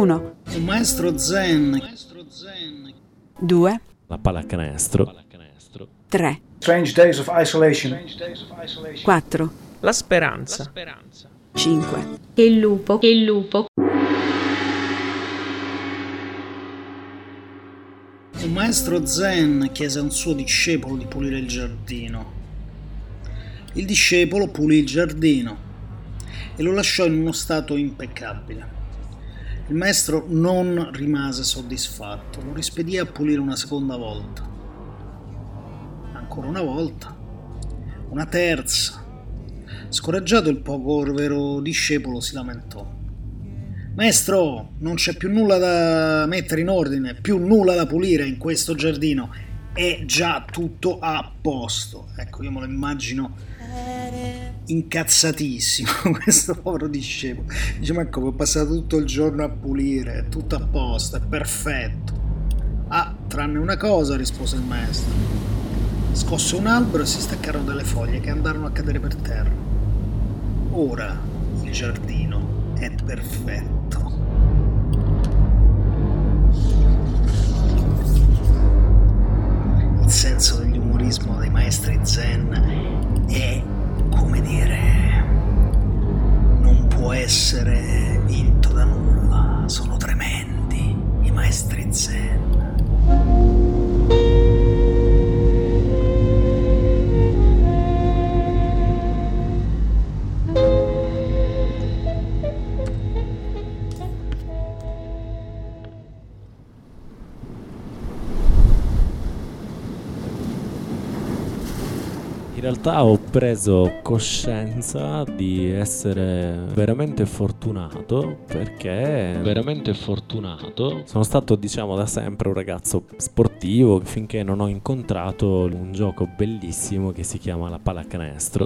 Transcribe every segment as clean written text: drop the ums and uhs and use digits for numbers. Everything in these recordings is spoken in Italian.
1. Un maestro zen. 2. La pallacanestro. 3. Strange Days of Isolation. 4. La speranza. 5. Che il lupo. Un maestro zen chiese a un suo discepolo di pulire il giardino. Il discepolo pulì il giardino e lo lasciò in uno stato impeccabile. Il maestro non rimase soddisfatto, lo rispedì a pulire una seconda volta. Ancora una volta. Una terza. Scoraggiato, il povero discepolo si lamentò. Maestro, non c'è più nulla da mettere in ordine, più nulla da pulire in questo giardino, è già tutto a posto. Ecco, io me lo immagino incazzatissimo questo povero discepolo. Dice, ma come, ho passato tutto il giorno a pulire, è tutto a posto, è perfetto. Ah, tranne una cosa, rispose il maestro. Scosse un albero e si staccarono delle foglie che andarono a cadere per terra. Ora il giardino è perfetto. Il senso dell'umorismo dei maestri zen è, come dire, non può essere vinto da nulla. Sono tremendi i maestri zen. In realtà ho preso coscienza di essere veramente fortunato, perché sono stato, diciamo, da sempre un ragazzo sportivo finché non ho incontrato un gioco bellissimo che si chiama la pallacanestro.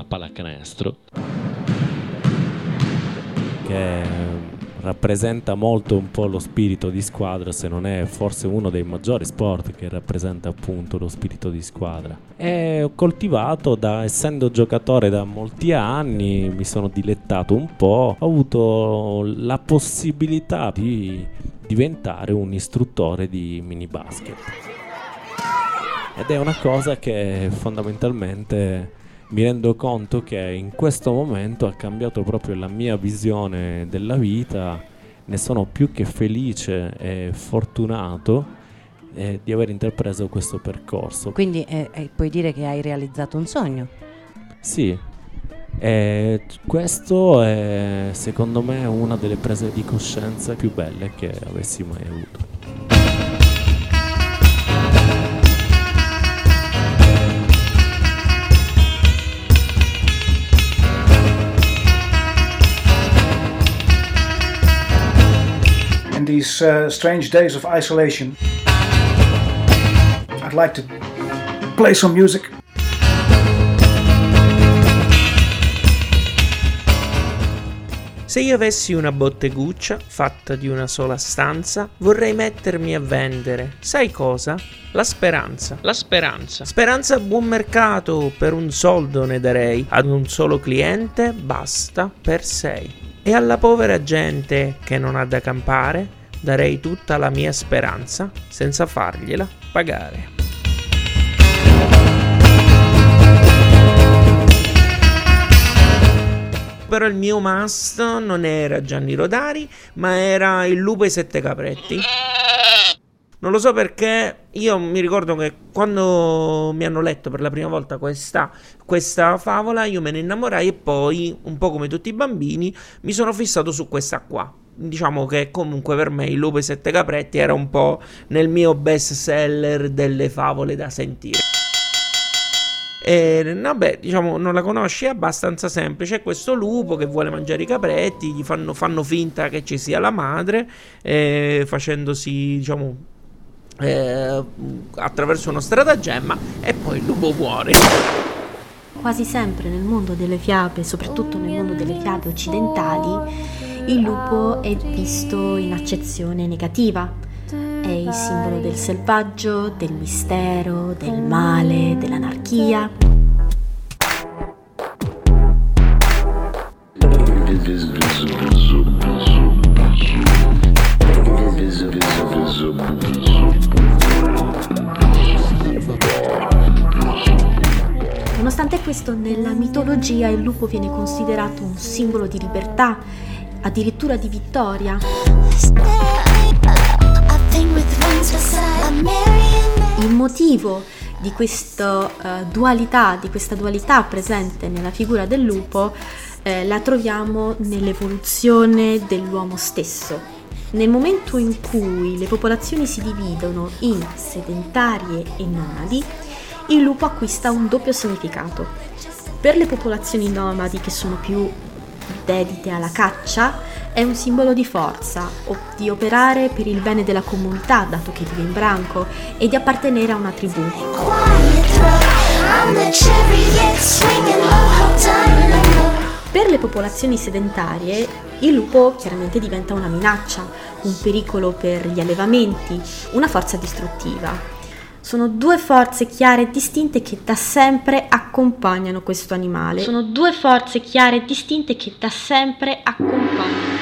Che rappresenta molto un po' lo spirito di squadra, se non è forse uno dei maggiori sport che rappresenta appunto lo spirito di squadra. E ho coltivato, essendo giocatore da molti anni, mi sono dilettato un po', ho avuto la possibilità di diventare un istruttore di mini basket. Ed è una cosa che fondamentalmente mi rendo conto che in questo momento ha cambiato proprio la mia visione della vita. Ne sono più che felice e fortunato di aver intrapreso questo percorso. Quindi puoi dire che hai realizzato un sogno? Sì, questo è secondo me una delle prese di coscienza più belle che avessi mai avuto. In these strange days of isolation, I'd like to play some music. Se io avessi una botteguccia fatta di una sola stanza, vorrei mettermi a vendere. Sai cosa? La speranza. Speranza a buon mercato, per un soldo ne darei. Ad un solo cliente basta per 6. E alla povera gente che non ha da campare darei tutta la mia speranza senza fargliela pagare. Però il mio must non era Gianni Rodari, ma era il lupo e i 7 capretti. Non lo so perché, io mi ricordo che quando mi hanno letto per la prima volta questa favola, io me ne innamorai e poi, un po' come tutti i bambini, mi sono fissato su questa qua. Diciamo che comunque per me il lupo e i 7 capretti era un po' nel mio best seller delle favole da sentire. E vabbè, diciamo, non la conosci, è abbastanza semplice. È questo lupo che vuole mangiare i capretti, gli fanno finta che ci sia la madre, facendosi, diciamo, attraverso uno stratagemma, e poi il lupo muore. Quasi sempre nel mondo delle fiabe, soprattutto nel mondo delle fiabe occidentali, il lupo è visto in accezione negativa. È il simbolo del selvaggio, del mistero, del male, dell'anarchia. mitologia il lupo viene considerato un simbolo di libertà, addirittura di vittoria. Il motivo di questa dualità presente nella figura del lupo la troviamo nell'evoluzione dell'uomo stesso. Nel momento in cui le popolazioni si dividono in sedentarie e nomadi, il lupo acquista un doppio significato. Per le popolazioni nomadi, che sono più dedite alla caccia, è un simbolo di forza, di operare per il bene della comunità, dato che vive in branco, e di appartenere a una tribù. Per le popolazioni sedentarie, il lupo chiaramente diventa una minaccia, un pericolo per gli allevamenti, una forza distruttiva. Sono due forze chiare e distinte che da sempre accompagnano questo animale.